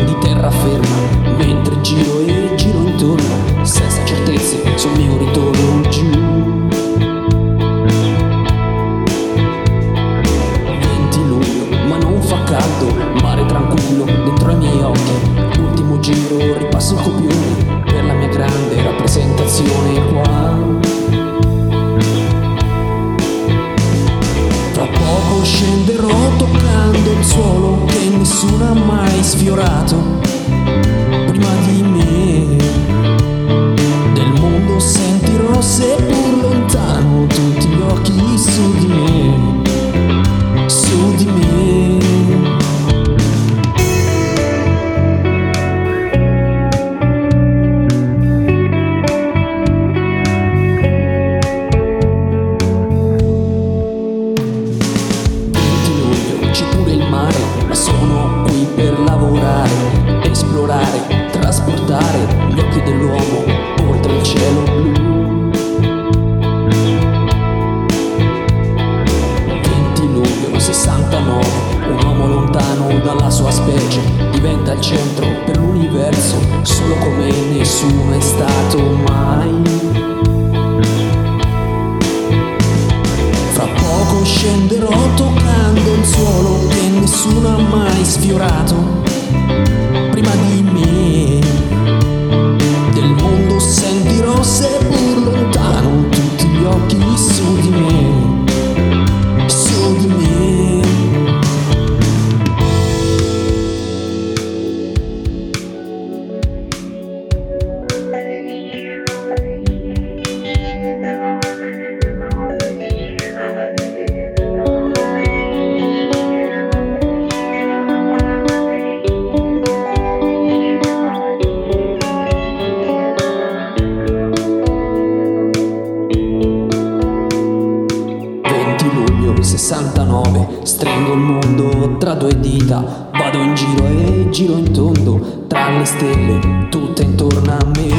di terraferma, mentre giro e giro intorno, senza certezze sul mio ritorno giù. 20 luglio, ma non fa caldo, mare tranquillo dentro ai miei occhi. Ultimo giro, ripasso il copione per la mia grande rappresentazione qua. Tra poco scenderò toccando il suolo che nessuno ha mai sfiorato prima di me. Del mondo sentirò, seppur lontano, tutti gli occhi su di me, su di me. Ma sono qui per lavorare, esplorare, trasportare gli occhi dell'uomo oltre il cielo blu. 20 luglio 69, un uomo lontano dalla sua specie diventa il centro per l'universo, solo come nessuno è stato mai. Fra poco scenderò toccando il suolo che nessuno ha mai sfiorato prima di me. Del mondo sentirò, seppur lontano, tutti gli occhi su di me, su di me. Luglio 69, stringo il mondo tra due dita, vado in giro e giro in tondo tra le stelle tutte intorno a me.